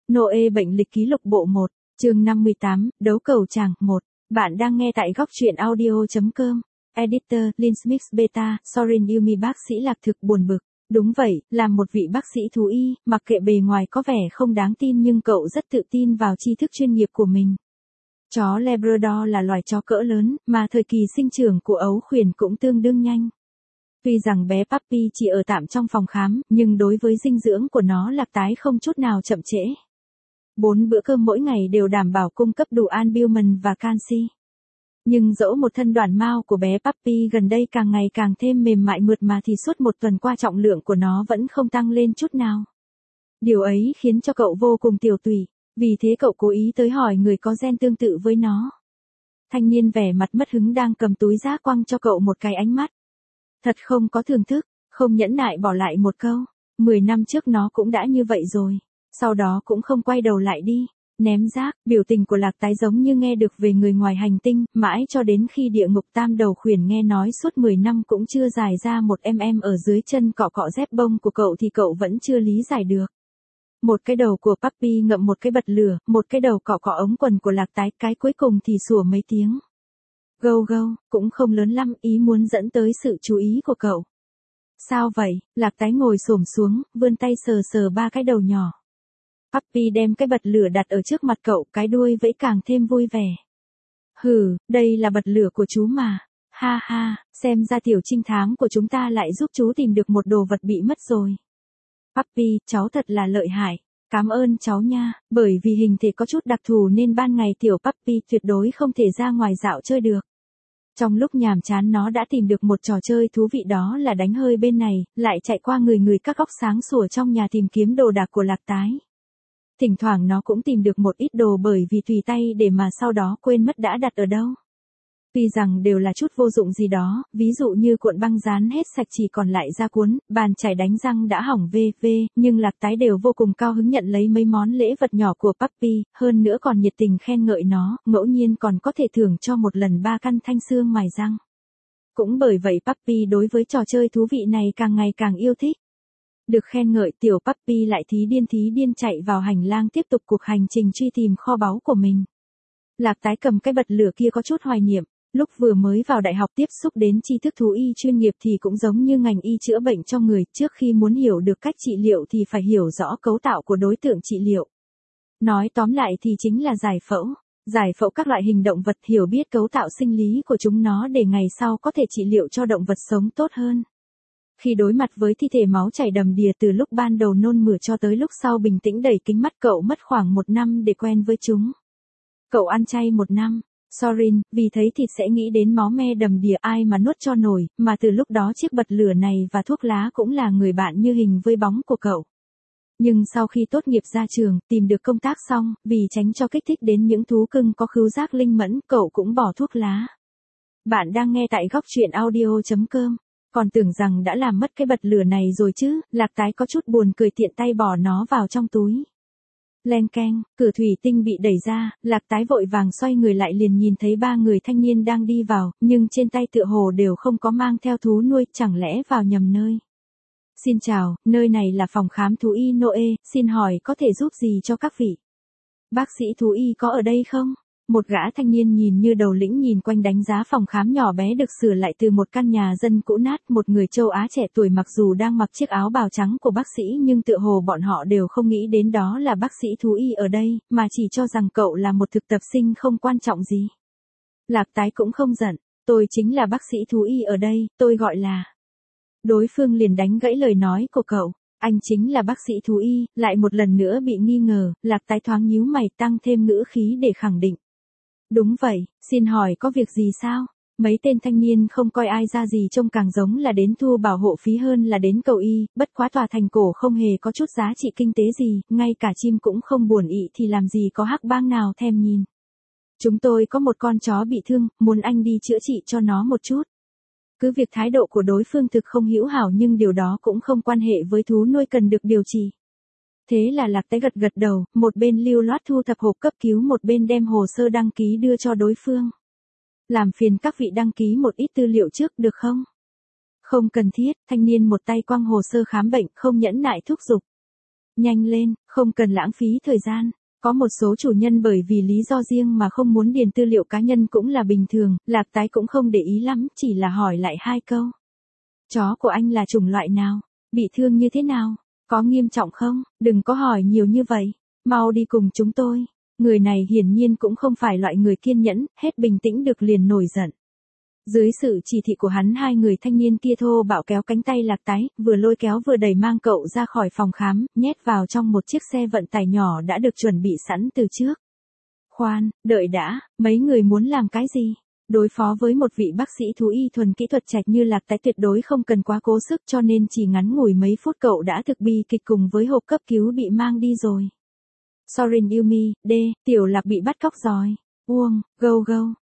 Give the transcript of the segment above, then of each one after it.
Noe bệnh lịch ký lục bộ 1, chương 58, đấu cầu chàng 1. Bạn đang nghe tại góc truyện audio.com. Editor, Linsmix Beta, Sorin Yumi. Bác sĩ Lạc thực buồn bực. Đúng vậy, làm một vị bác sĩ thú y, mặc kệ bề ngoài có vẻ không đáng tin nhưng cậu rất tự tin vào tri thức chuyên nghiệp của mình. Chó Labrador là loài chó cỡ lớn, mà thời kỳ sinh trưởng của ấu khuyển cũng tương đương nhanh. Tuy rằng bé Puppy chỉ ở tạm trong phòng khám, nhưng đối với dinh dưỡng của nó Lạc tái không chút nào chậm trễ. 4 bữa cơm mỗi ngày đều đảm bảo cung cấp đủ albumin và canxi. Nhưng dẫu một thân đoàn mao của bé Puppy gần đây càng ngày càng thêm mềm mại mượt mà thì suốt một tuần qua trọng lượng của nó vẫn không tăng lên chút nào. Điều ấy khiến cho cậu vô cùng tiểu tụy, vì thế cậu cố ý tới hỏi người có gen tương tự với nó. Thanh niên vẻ mặt mất hứng đang cầm túi rác quăng cho cậu một cái ánh mắt. Thật không có thưởng thức, không nhẫn nại bỏ lại một câu. 10 năm trước nó cũng đã như vậy rồi. Sau đó cũng không quay đầu lại đi. Ném rác, biểu tình của Lạc tái giống như nghe được về người ngoài hành tinh, mãi cho đến khi địa ngục tam đầu khuyển nghe nói suốt 10 năm cũng chưa dài ra một ở dưới chân cọ cọ dép bông của cậu thì cậu vẫn chưa lý giải được. Một cái đầu của Puppy ngậm một cái bật lửa, một cái đầu cọ cọ ống quần của Lạc tái, cái cuối cùng thì sủa mấy tiếng. Gâu gâu, cũng không lớn lắm, ý muốn dẫn tới sự chú ý của cậu. Sao vậy? Lạc tái ngồi xổm xuống, vươn tay sờ sờ ba cái đầu nhỏ. Puppy đem cái bật lửa đặt ở trước mặt cậu, cái đuôi vẫy càng thêm vui vẻ. Hừ, đây là bật lửa của chú mà. Ha ha, xem ra tiểu trinh thám của chúng ta lại giúp chú tìm được một đồ vật bị mất rồi. Puppy, cháu thật là lợi hại. Cảm ơn cháu nha, bởi vì hình thể có chút đặc thù nên ban ngày tiểu Puppy tuyệt đối không thể ra ngoài dạo chơi được. Trong lúc nhàm chán nó đã tìm được một trò chơi thú vị, đó là đánh hơi bên này, lại chạy qua người các góc sáng sủa trong nhà tìm kiếm đồ đạc của Lạc tái. Thỉnh thoảng nó cũng tìm được một ít đồ bởi vì tùy tay để mà sau đó quên mất đã đặt ở đâu. Tuy rằng đều là chút vô dụng gì đó, ví dụ như cuộn băng dán hết sạch chỉ còn lại da cuốn, bàn chải đánh răng đã hỏng v.v, nhưng Lạc tái đều vô cùng cao hứng nhận lấy mấy món lễ vật nhỏ của Puppy, hơn nữa còn nhiệt tình khen ngợi nó, ngẫu nhiên còn có thể thưởng cho một lần 3 căn thanh xương mài răng. Cũng bởi vậy Puppy đối với trò chơi thú vị này càng ngày càng yêu thích. Được khen ngợi, tiểu Puppy lại thí điên chạy vào hành lang tiếp tục cuộc hành trình truy tìm kho báu của mình. Lạc tái cầm cái bật lửa kia có chút hoài niệm. Lúc vừa mới vào đại học tiếp xúc đến tri thức thú y chuyên nghiệp thì cũng giống như ngành y chữa bệnh cho người, trước khi muốn hiểu được cách trị liệu thì phải hiểu rõ cấu tạo của đối tượng trị liệu. Nói tóm lại thì chính là giải phẫu các loại hình động vật, hiểu biết cấu tạo sinh lý của chúng nó để ngày sau có thể trị liệu cho động vật sống tốt hơn. Khi đối mặt với thi thể máu chảy đầm đìa từ lúc ban đầu nôn mửa cho tới lúc sau bình tĩnh đẩy kính mắt, cậu mất khoảng 1 năm để quen với chúng. Cậu ăn chay 1 năm. Sorin, vì thấy thịt sẽ nghĩ đến máu me đầm đìa, ai mà nuốt cho nổi, mà từ lúc đó chiếc bật lửa này và thuốc lá cũng là người bạn như hình với bóng của cậu. Nhưng sau khi tốt nghiệp ra trường, tìm được công tác xong, vì tránh cho kích thích đến những thú cưng có khứu giác linh mẫn, cậu cũng bỏ thuốc lá. Bạn đang nghe tại góc truyện audio.com. Còn tưởng rằng đã làm mất cái bật lửa này rồi chứ, Lạc tái có chút buồn cười tiện tay bỏ nó vào trong túi. Leng keng, cửa thủy tinh bị đẩy ra, Lạc tái vội vàng xoay người lại liền nhìn thấy 3 người thanh niên đang đi vào, nhưng trên tay tựa hồ đều không có mang theo thú nuôi, chẳng lẽ vào nhầm nơi. Xin chào, nơi này là phòng khám thú y Noe, xin hỏi có thể giúp gì cho các vị? Bác sĩ thú y có ở đây không? Một gã thanh niên nhìn như đầu lĩnh nhìn quanh đánh giá phòng khám nhỏ bé được sửa lại từ một căn nhà dân cũ nát. Một người châu Á trẻ tuổi mặc dù đang mặc chiếc áo bào trắng của bác sĩ nhưng tựa hồ bọn họ đều không nghĩ đến đó là bác sĩ thú y ở đây, mà chỉ cho rằng cậu là một thực tập sinh không quan trọng gì. Lạc tái cũng không giận, tôi chính là bác sĩ thú y ở đây, tôi gọi là. Đối phương liền đánh gãy lời nói của cậu. Anh chính là bác sĩ thú y, lại một lần nữa bị nghi ngờ, Lạc tái thoáng nhíu mày tăng thêm ngữ khí để khẳng định. Đúng vậy, xin hỏi có việc gì sao? Mấy tên thanh niên không coi ai ra gì, trông càng giống là đến thu bảo hộ phí hơn là đến cầu y, bất quá tòa thành cổ không hề có chút giá trị kinh tế gì, ngay cả chim cũng không buồn ị thì làm gì có hắc bang nào thèm nhìn. Chúng tôi có một con chó bị thương, muốn anh đi chữa trị cho nó một chút. Cứ việc thái độ của đối phương thực không hữu hảo nhưng điều đó cũng không quan hệ với thú nuôi cần được điều trị. Thế là Lạc tái gật đầu, một bên lưu loát thu thập hộp cấp cứu, một bên đem hồ sơ đăng ký đưa cho đối phương. Làm phiền các vị đăng ký một ít tư liệu trước được không? Không cần thiết, thanh niên một tay quăng hồ sơ khám bệnh, không nhẫn nại thúc giục. Nhanh lên, không cần lãng phí thời gian. Có một số chủ nhân bởi vì lý do riêng mà không muốn điền tư liệu cá nhân cũng là bình thường, Lạc Tái cũng không để ý lắm, chỉ là hỏi lại 2 câu. Chó của anh là chủng loại nào? Bị thương như thế nào? Có nghiêm trọng không? Đừng có hỏi nhiều như vậy. Mau đi cùng chúng tôi. Người này hiển nhiên cũng không phải loại người kiên nhẫn, hết bình tĩnh được liền nổi giận. Dưới sự chỉ thị của hắn, 2 người thanh niên kia thô bạo kéo cánh tay Lạc Tái, vừa lôi kéo vừa đẩy mang cậu ra khỏi phòng khám, nhét vào trong một chiếc xe vận tải nhỏ đã được chuẩn bị sẵn từ trước. Khoan, đợi đã, mấy người muốn làm cái gì? Đối phó với một vị bác sĩ thú y thuần kỹ thuật trạch như Lạc Tái tuyệt đối không cần quá cố sức, cho nên chỉ ngắn ngủi mấy phút cậu đã thực bi kịch cùng với hộp cấp cứu bị mang đi rồi. Sorin Yumi, tiểu Lạc bị bắt cóc rồi. Uông, gâu,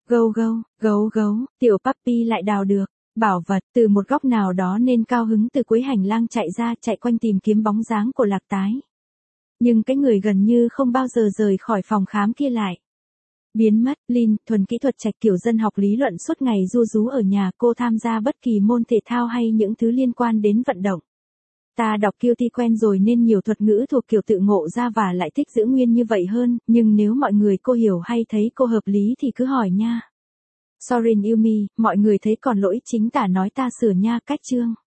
tiểu puppy lại đào được. Bảo vật từ một góc nào đó nên cao hứng từ cuối hành lang chạy ra, chạy quanh tìm kiếm bóng dáng của Lạc Tái. Nhưng cái người gần như không bao giờ rời khỏi phòng khám kia lại biến mất. Lin, thuần kỹ thuật trạch kiểu dân học lý luận suốt ngày ru rú ở nhà, cô tham gia bất kỳ môn thể thao hay những thứ liên quan đến vận động. Ta đọc Guilty quen rồi nên nhiều thuật ngữ thuộc kiểu tự ngộ ra và lại thích giữ nguyên như vậy hơn, nhưng nếu mọi người cô hiểu hay thấy cô hợp lý thì cứ hỏi nha. Sorin Yumi, mọi người thấy còn lỗi chính tả nói ta sửa nha. Cách chương